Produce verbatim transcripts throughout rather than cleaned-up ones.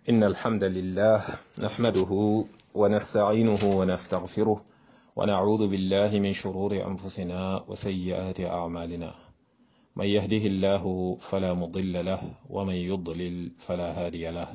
إن الحمد لله نحمده ونستعينه ونستغفره ونعوذ بالله من شرور أنفسنا وسيئات أعمالنا من يهده الله فلا مضل له ومن يضلل فلا هادي له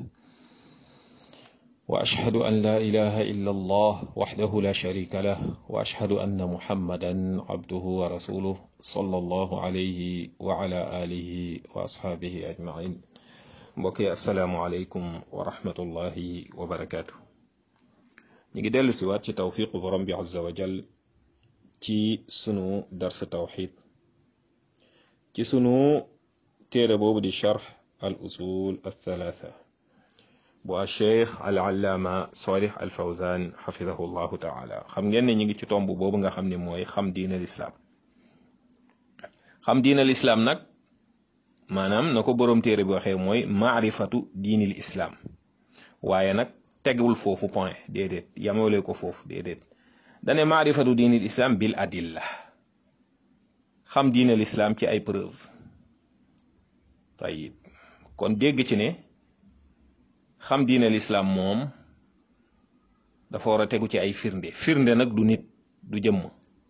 وأشهد أن لا إله إلا الله وحده لا شريك له وأشهد أن محمدا عبده ورسوله صلى الله عليه وعلى آله وأصحابه أجمعين. mbokk yi asalaamualeykum wa rahmatullahi wa barakaatu. ñu ngi dellu si waat ci tawfiqu borom bi azza wa jal ci sunu dars tawxid ci sunu téere boobu di charx al usul al thalatha bu a cheikh al allaama salih al fawzan xafidahu llahu taala. xam ngeen ne ñu ngi ci tomb boobu nga xam ne mooy xam diin al islaam. xam diin al islaam nag maanaam na ko boroom téere bi waxee mooy maarifatu diinil islaam, waaye nag tegwul foofu point déedéet, yamale ko foofu déedéet. dane maarifatu diinil islaam bil adilla, xam diinil islaam ci ay preuve. tayib kon dégg ci ne xam diinil islaam moom dafa war a tegu ci ay firnde. firnde nag du nit du jëmm,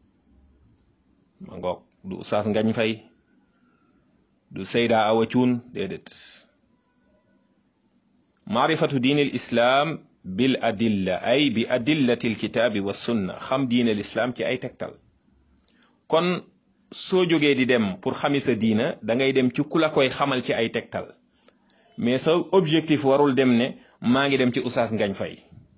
ma ngoog du Oustaz Ngagne Faye du Seyda Awa Cuun déedéet. maarifatu diinil islaam bil adilla ay bi adillati alkitaabi wa sunna, xam diinil islaam ci ay tegtal. kon soo jógee di dem pour xami sa diina da ngay dem ci ku la koy xamal ci ay tegtal, mais sa objectif warul dem ne maa ngi dem ci Oustaz Ngagne Faye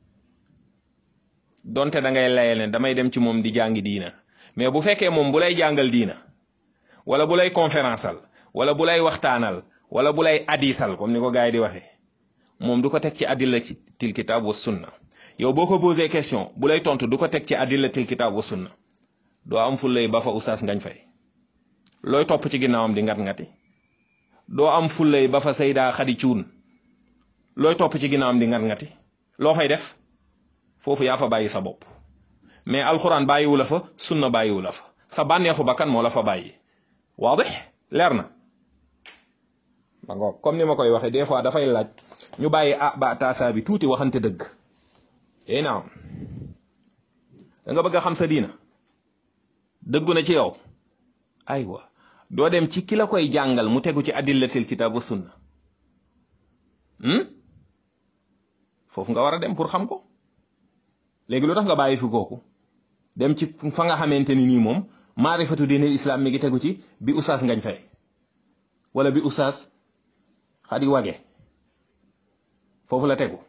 donte da ngay layal ne damay dem ci moom di jàngi diina. mais bu fekkee moom bu lay jàngal diina wala bu lay conférenceal wala bu lay waxtaanal wala bu lay hadisal comme ni ko gars yi di waxee, moom du ko teg ci adillatil kitaab wa sunna. yow boo ko posé question bu lay tontu du ko teg ci adillatil kitaab wa sunna. doo am fu lay ba fa Oustaz Ngagne Faye looy topp ci ginnaawam di ngat ngati. doo am fu lay ba fa Seyda Xadi Cuun looy topp ci ginnaawam di ngat ngati. loo fay def foofu yaa fa bàyyi sa bopp, mais alxuraan bàyyiwu la fa, sunna bàyyiwu la fa, sa bànneexu bakkan moo la fa bàyyi. waadix leer na. ba ngoog comme ni ma koy waxee des fois dafay laaj ñu bàyyi ah ba taasaa bi tuuti waxante dëgg. eh naam da nga bëgg a xam sa diina dëggu na ci yow, aywa doo dem ci ki la koy jàngal mu tegu ci adillatil kitaab wa sunna. foofu nga war a dem pour xam ko. léegi lu tax nga bàyyi fi kooku dem ci fa nga xamante ni nii moom maarifatu diinil islaam mi ngi tegu ci bi Oustaz Ngagne Faye wala bi Oustaz Xadi Wage foofu la tegu.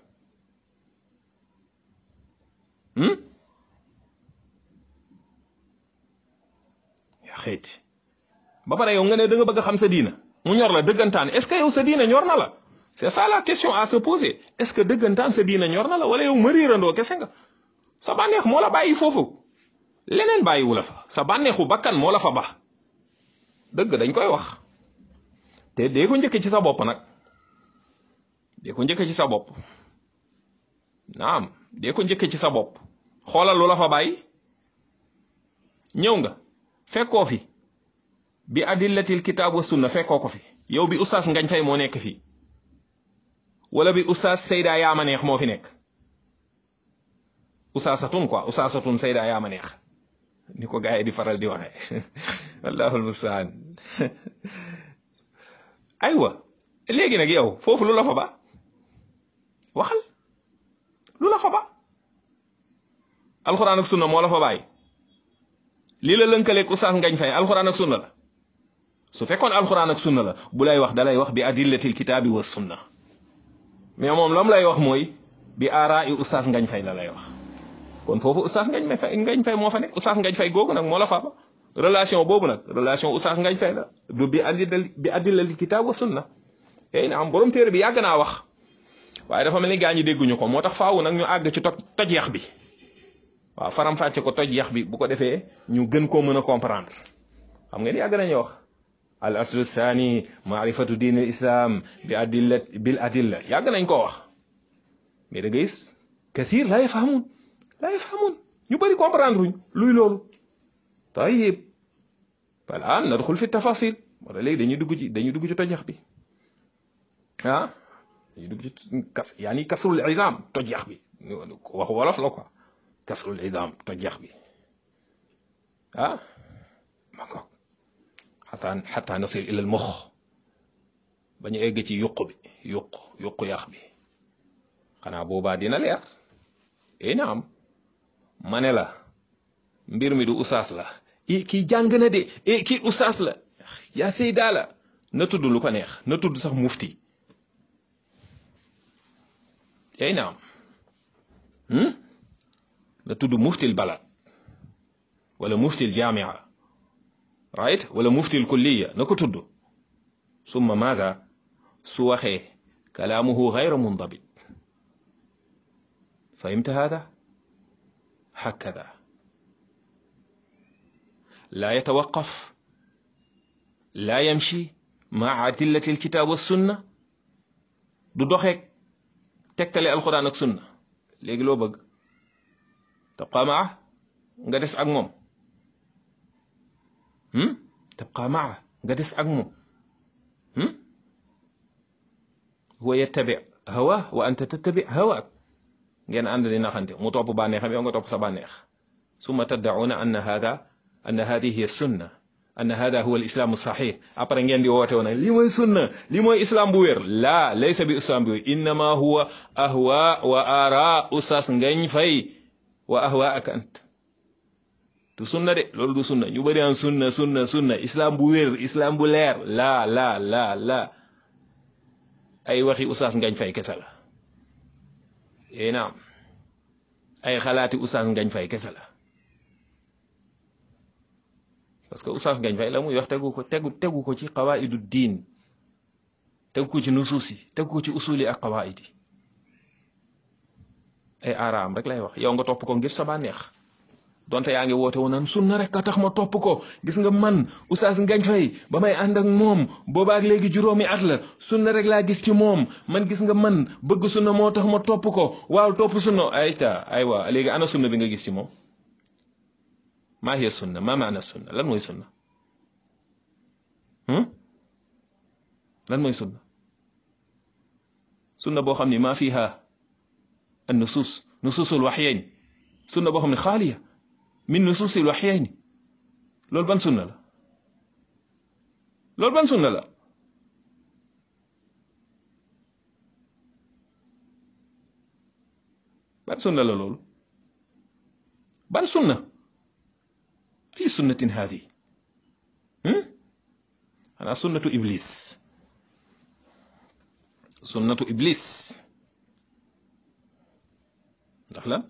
yaa xeeti ba pare yow nga ne da nga bëgg a xam sa diina mu ñor la dëggantaan. est-ce que yow sa diina ñor na la? c'est ça la question à se poser. est-ce que dëggantaan sa diina ñor na la wala yow mariirandoo kese nga? sa bànneex moo la bàyyi foofu, leneen bàyyiwu la fa. sa bànneexu bakkan moo la fa baax. dëgg dañ koy wax te dee ko njëkk ci sa bopp nag. dee ko njëkk ci sa bopp naam dee ko njëkk ci sa bopp. xoolal lu la fa bàyyi. ñëw nga fekkoo fi bi adillatil kitaab wa sunna, fekkoo ko fi. yow bi Oustaz Ngagne Faye moo nekk fii wala bi Oustaz Seyda Yaama Neex moo fi nekk. Oustazatun quoi Oustazatun Seyda Yaama Neex ni ko gars yi di faral di waxee. wallaahu almustaan. aywa léegi nag yow foofu lu la fa ba waxal lu la fa ba. alxuraan ak sunna moo la fa bàyyi. lii la lënkaleeg Oustaz Ngagne Faye alxuraan ak sunna la. su fekkoon alxuraan ak sunna la bu lay wax dalay wax bi adillatil kitaabi wa sunna, mais moom lam lay wax mooy bi aaraa i Oustaz Ngagne Faye la lay wax. kon foofu Oustaz Ngagne Faye Ngagne Faye moo fa nekk. Oustaz Ngagne Faye googu nag moo la fa ba. relation boobu nag relation Oustaz Ngagne Faye la du bi adil bi adillatil kitaab wa sunna. ey na am borom téere bi yàgg naa wax waaye dafa mel ni gaa ñi dégguñu ko, moo tax faaw nag ñu àgg ci toj toj yax bi. waaw faram-fàcce ko toj yax bi bu ko defee ñu gën koo mën a comprendre. xam nga ni yàgg nañu wax al aslu thani maarifatu diinil islam bi adilla bil adilla, yàgg nañ koo wax mais da ngay gis kathir la yafhamun la yafhamun ñu bëri comprendre uñ luy loolu. tayib voilà nadxul fi tafasil wala léegi dañuy dugg ci dañuy dugg ci tojax bi ah dañuy dugg ci kas yaani kasrul idam toj yax bi wax wolof la quoi kasrul idam toj yax bi ah ma ko xataa xataa nasil ila al mux ba ñu egg ci yuq bi yuq yuq yax bi xanaa boobaa dina leer eh naam ma ne la mbir mi du usaas la i kii jàng na de e kii usaas la yaa seydaa la na tudd lu ko neex na tudd sax mufti eh naam na tudd muftil balad wala muftil jamia right wala muftil kulliya na ko tudd summa maza su waxee kalaamuhu gayra mundabit fahimta hada hakada la yatawaqaf la yamshi maa adillati alkitab wassunna du doxeek tegtale alquran ak sunna léegi loo bëgg tabqa maa nga des ak moom tabqa maa nga des ak moom huwa yattabi hawa wa anta tattabi hawaak ngeen ànd di naxante mu topp bànneexam yow nga topp sa bànneex summa taddauna anna hada anna hadihi hiya sunna anna hada huwa al islamu sahih après ngeen di woote woon lii mooy sunna lii mooy islam bu wér laa laysa bi islam bu wér innama huwa ahwa wa ara usas ngañ fay wa ahwa ak ant du sunna de loolu du sunna ñu bëri an sunna sunna sunna islam bu wér islam bu leer laa laa laa laa ay waxi usas ngañ fay kese la ee naam ay xalaati usas ngañ fay kese la parce que Oustaz Ngagne Faye la muy wax tegu ko tegu tegu ko ci qawaidu diin tegu ko ci nusuus yi tegu ko ci usuli ak qawaid yi ay araam rek lay wax yow nga topp ko ngir sa bànneex donte yaa ngi woote woon naan sunna rek a tax ma topp ko gis nga man Oustaz Ngagne Faye ba may ànd ak moom boobaak léegi juróomi at la sunna rek laa gis ci moom man gis nga man bëgg sunna moo tax ma topp ko waaw topp sunna ayta aywa léegi ana sunna bi nga gis ci moom ما هي السنة ما معنى السنة لن موي سنة هم لن موي سنة سنة بو خامني ما فيها النصوص نصوص الوحيين سنة بو خامني خالية من نصوص الوحيين لول بان سنة لا لول بان سنة لا بان سنة لا لول بان سنة أي سنة هذه؟ هم؟ أنا سنة إبليس سنة إبليس دخلا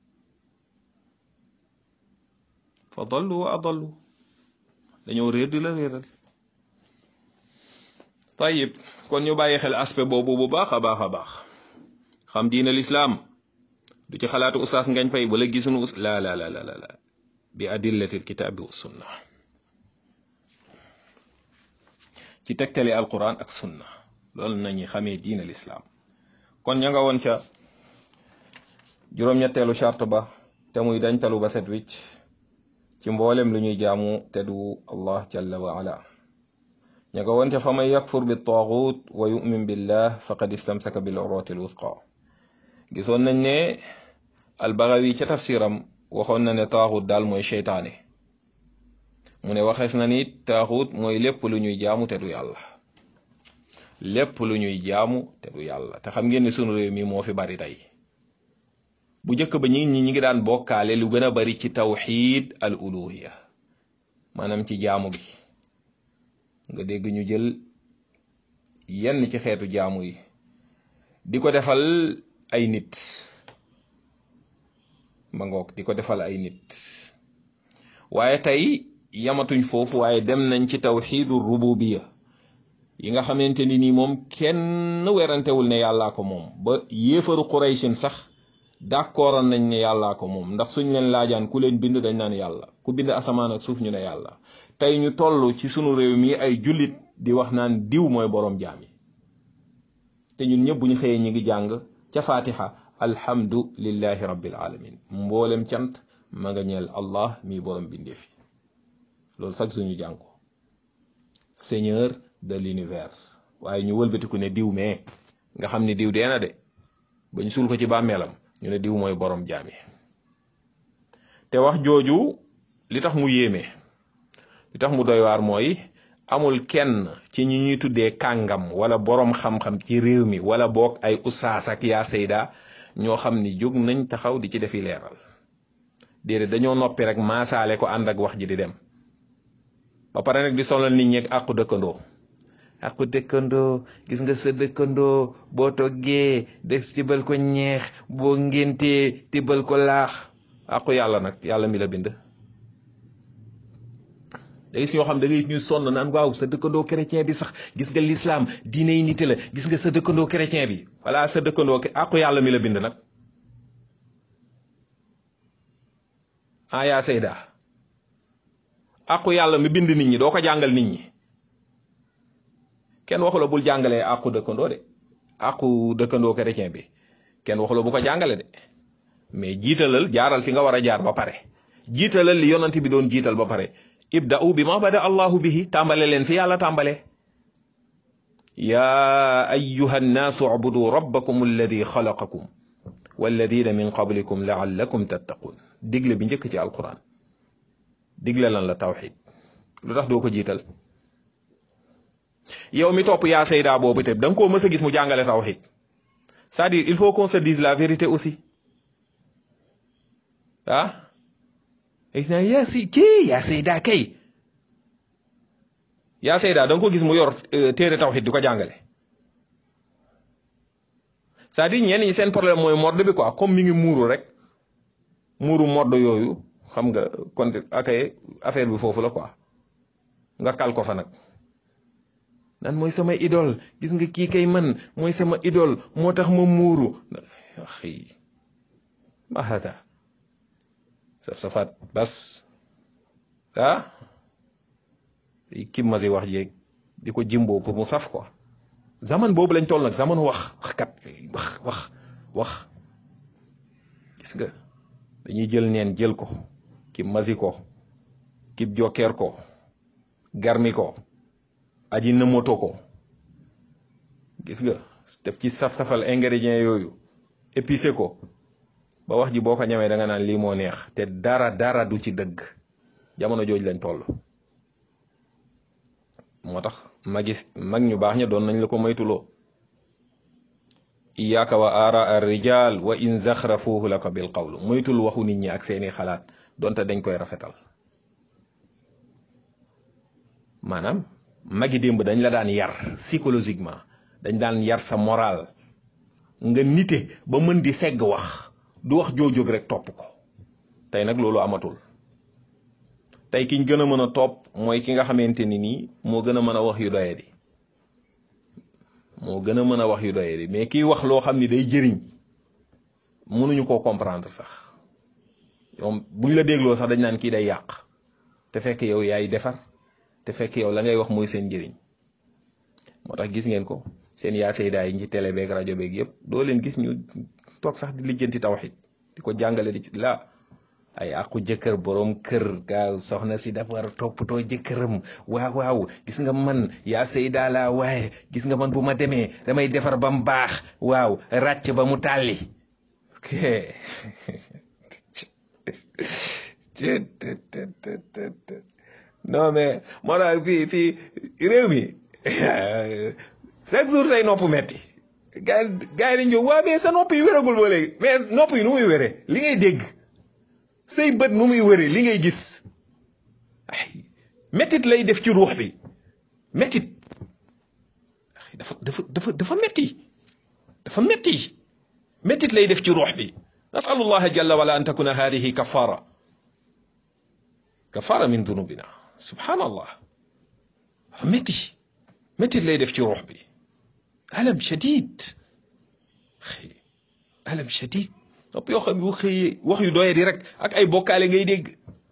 فضلوا وأضلوا dañoo réer di la réeral طيب kon ñu bàyyi xel aspect boobu bu baax a baax a baax xam diina l'islam du ci xalaatu Oustaz Ngagne Faye wala gisuñu us la la la la la bi adillati alkitabi wa sunna ci tegtale alquran ak sunna loolu nañu xamee diina l'islam kon ña nga woon ca juróom-ñetteelu charte ba te muy dañtalu ba set wicc ci mboolem lu ñuy jaamu te du allah jalla wa ala ña nga woon ca fa man yakfur bi taagut wa yu'min billah faqad istamsaka bil urwati al wuthqa gisoon nañ ne al-Baghawi ca tafsiram waxoon na ne taaxut daal mooy seytaane mu ne waxees na ni taaxut mooy lépp lu ñuy jaamu te du yàlla lépp lu ñuy jaamu te du yàlla te xam ngeen ni sunu réew mi moo fi bari tey bu njëkk ba ñi ñi ngi daan bokkaale lu gën a bari ci tawxiid al uluhiya maanaam ci jaamu gi nga dégg ñu jël yenn ci xeetu jaamu yi di ko defal ay nit ma ngoog di ko defal ay nit waaye tey yamatuñ foofu waaye dem nañ ci tawxiidu rububiya yi nga xamante ni nii moom kenn werantewul ne yàllaa ko moom ba yéefaru Qurayshin sax d'accordoon nañ ne yàllaa ko moom ndax suñ leen laajaan ku leen bind dañ naan yàlla ku bind asamaan ak suuf ñu ne yàlla tey ñu toll ci sunu réew mi ay jullit di wax naan diw mooy boroom jaam yi te ñun ñëpp bu ñu xëyee ñi ngi jàng ca fatiha alhamdu lillahi rabbil alamin mboolem cant ma nga ñeel allah mi boroom bindeef yi loolu sax suñu jàng ko seigneur de l'univers waaye ñu wëlbatiku ne diw mee nga xam ni diw dee na de bañ suul ko ci bàmmeelam ñu ne diw mooy borom jaami te wax jooju li tax mu yéeme li tax mu doy waar mooy amul kenn ci ñi ñuy tuddee kàngam wala borom xam-xam ci réew mi wala boog ay ustaas ak yaa sayda ñoo xam ni jóg nañ taxaw di ci defi leeral déedéet dañoo noppi rek maasaale ko ànd ak wax ji di dem ba pare nag di sonal nit ñi ak àqu dëkkandoo àqu dëkkandoo gis nga sa dëkkandoo boo toggee des tibal ko ñeex boo ngéntee tibal ko laax àqu yàlla nag yàlla mi la bind da gis ñoo xam da ngay ñu sonn naan waaw sa dëkkandoo chrétien bi sax gis nga l'islam diine yi nite la gis nga sa dëkkandoo chrétien bi voilà sa dëkkandoo àqu yàlla mi la bind nag ah yaa sayda àqu yàlla mi bind nit ñi doo ko jàngal nit ñi kenn waxu la bul jàngalee àqu dëkkandoo de àqu dëkkandoo chrétien bi kenn waxu la bu ko jàngale de mais jiitalal jaaral fi nga war a jaar ba pare jiitalal li yonent bi doon jiital ba pare ibda'u bi ma bada allahu bihi tàmbale leen fi yàlla tàmbale yaa ayyuha nnaasu ubudu rabbakum alladi xalaqakum walladina min qablikum laallakum tattaqun digle bi njëkk ci alquran digle lan la tawxid lu tax doo ko jiital yow mi topp yaa sayda boobu te da nga koo mës a gis mu jàngale tawxid c'est-à-dire il faut qu'on se dise la vérité aussi ah yaa si kii yaa sayda kay yaa sayda da nga ko gis mu yor téere tawxid di ko jàngale c'est-à-dire ñenn ñi seen problème mooy mode bi quoi comme mi ngi muuru rek muuru mode yooyu xam nga kon akay affaire bi foofu la quoi nga kal ko fa nag nan mooy sama idole gis nga kii kay man mooy sama idole moo tax ma muuru axi ma hada saf safaat bas ah kim ma si wax jeeg di ko jimboo pour mu saf quoi zaman boobu lañ toll nag zaman wax waxkat wax wax wax gis nga dañuy jël neen jël ko kib masi ko kib jokkeer ko garmi ko aji nëmoto ko gis nga def ci saf-safal ingrédients yooyu épicé ko ba wax ji boo ko ñamee da nga naan lii moo neex te dara dara du ci dëgg jamono jooj lañ toll moo tax magis mag ñu baax ña doon nañ la ko moytuloo iyaaka wa ara ar rijal wa in zaxrafuhu laka bil qawl moytul waxu nit ñi ak seeni xalaat donte dañ koy rafetal maanaam magi démb dañ la daan yar psychologiquement dañ daan yar sa moral nga nite ba mën di segg wax du wax joojóg rek topp ko tey nag loolu amatul tey kiñ gën a mën a topp mooy ki nga xamante ni nii moo gën a mën a wax yu doye di moo gën a mën a wax yu doye di mais kiy wax loo xam ni day jëriñ mënuñu koo comprendre sax yow buñ la dégloo sax dañ naan kii day yàq te fekk yow yaay defar te fekk yow la ngay wax mooy seen njëriñ moo tax gis ngeen ko seen yaa sayda yi ci télé beeg rajo beeg yëpp doo leen gis ñu toog sax di lijjanti tawxid di ko jàngale di ci la ay àqu jëkkër borom kër gaaw soxna si dafa war a toppatoo jëkkëram waaw waaw gis nga man yaa sayda la waaye gis nga man bu ma demee damay defar ba mu baax waaw ràcc ba mu tàlli ok non mais moo tax fii fii réew mi chaque jour say nopp metti gars yi gars yi dañ jóg waa mais sa nopp yi wéragul ba léegi mais nopp yi nu muy wéree li ngay dégg say bët nu muy wéree li ngay gis ay mettit lay def ci ruux bi mettit dafa dafa dafa dafa metti dafa metti mettit lay def ci ruux bi nasalullaha jalla wala an takuna hadihi kafara kafara min dunubina subhanallah dafa metti mettit lay def ci ruux bi alam shadid alam shadid nopp yoo xam yu xëyee wax yu doye di rek ak ay bokkaale ngay dégg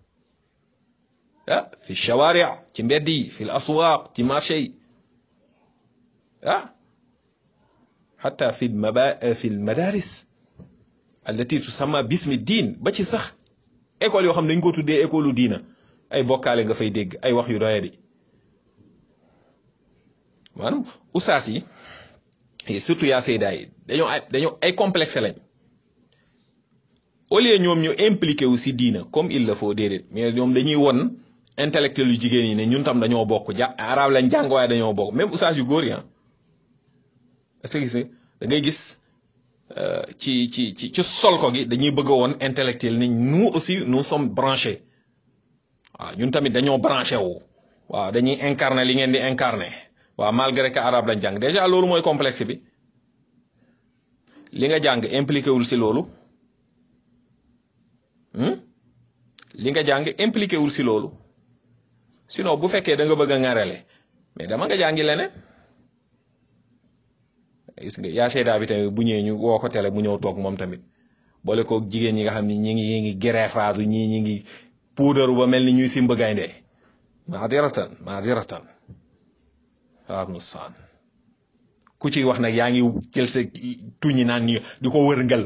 ah fi shawari ci mbedd yi fi l aswaq ci marché yi ah xata fi maba fi l madaris allati tusamma bismi diin ba ci sax école yoo xam dañ ko tuddee école u diina ay bokkaale nga fay dégg ay wax yu doye di maanaam usaas yi et surtout yaa sayda yi dañoo ay dañoo ay complexe lañ au lieu ñoom ñu impliqué wu si diina comme il le faut déedéet mais ñoom dañuy won intellectuel yu jigéen yi ne ñun tam dañoo bokk ja arab lañ jàng waaye dañoo bokk même oustaz yu góor yi est-ce que gis da ngay gis ci ci ci ci sol ko gi dañuy bëgg woon intellectuel ni nous aussi nous sommes branchés waaw ñun tamit dañoo branché wu waaw dañuy incarné li ngeen di incarné waaw malgré que arabe lañ jàng déjà loolu mooy complexe bi li nga jàng impliqué wul si loolu li nga jàng impliqué wul si loolu sinon bu fekkee da nga bëgg a ŋarale mais dama nga jàngi leneen gis nga yaa seedaa bi tamit bu ñëwee ñu woo ko télé mu ñëw toog moom tamit boole koog jigéen ñi nga xam ni ñi ngi ñi ngi greffage ñii ñi ngi puudaru ba mel ni ñuy simb gaynde maadiratan maadiratan waaw nu saan ku ciy wax nag yaa ngi jël sa tuñi naan ni di ko wërngal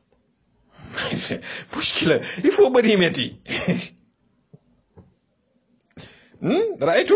muskila il faut bëri metti raaytu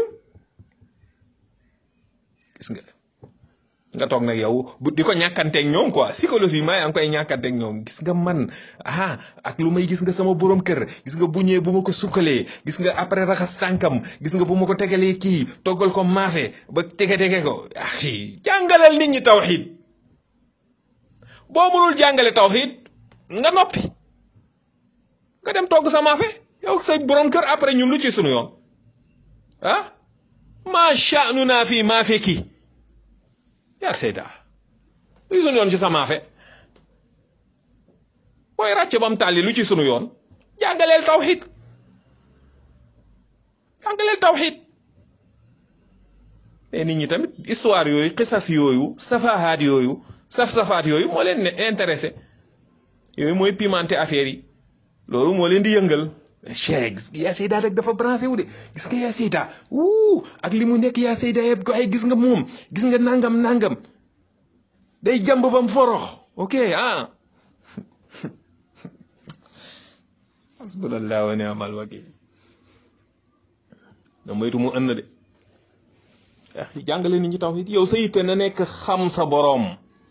gis nga nga toog nag yow bu di ko ñàkkanteeg ñoom quoi psychologiquement yaa ngi koy ñàkkanteeg ñoom gis nga man ah ak lu may gis nga sama borom kër gis nga bu ñëwee bu ma ko sukkalee gis nga après raxas tànkam gis nga bu ma ko tegalee kii toggal ko maafe ba tege tege ko ah jàngalal nit ñi tawxiid boo mënul jàngale tawxiid nga noppi nga dem togg sa maafe yow say borom kër après ñun lu ci sunu yoon ah macha nu naa fii maafe kii. yaa seyda luy sunu yoon ci sa maafe booy ràcc bam tàlli lu ci sunu yoon jàngaleel tawxiid jàngaleel tawxiid te nit ñi tamit histoire yooyu xisas yooyu safahaat yooyu saf-safaat yooyu moo leen ne intéressé yooyu mooy pimenté affaire yi loolu moo leen di yëngal cheikh gis nga yaa seyda rek dafa branché wu de gis nga yaa seyda wuu ak li mu nekk yaa seyda yëpp ko ay gis nga moom gis nga nangam nangam day jàmb bam forox ok ah hasbunallahu wa ni'mal wakil da moytu mu ënn de ah jàngale nit ñi tawhid yow sa yitte na nekk xam sa boroom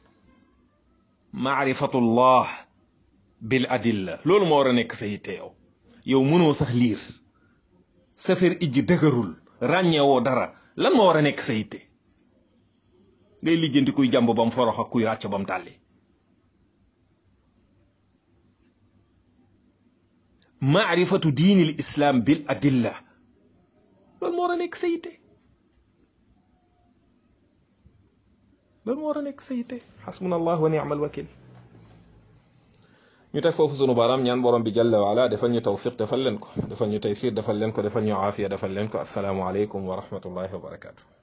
maarifatullah bil adilla loolu moo war a nekk sa yitte yow yow mënoo sax liir safar ijji dëgërul ràññeewoo dara lan moo war a nekk sa yitte ngay lijjanti kuy jàmb bam forox ak kuy ràcc bam tàlli maarifatu diinil islam bil adilla loolu moo war a nekk sa yitte loolu moo war a nekk sa yitte xasbunallah wa ni'mal wakil ñu teg foofu sunu baaraam ñaan borom bi jalla wa ala defal ñu tawfiq defal leen ko defal ñu taysir defal leen ko defal ñu aafiya defal leen ko assalaamu aleykum wa rahmatullahi wa barakaatu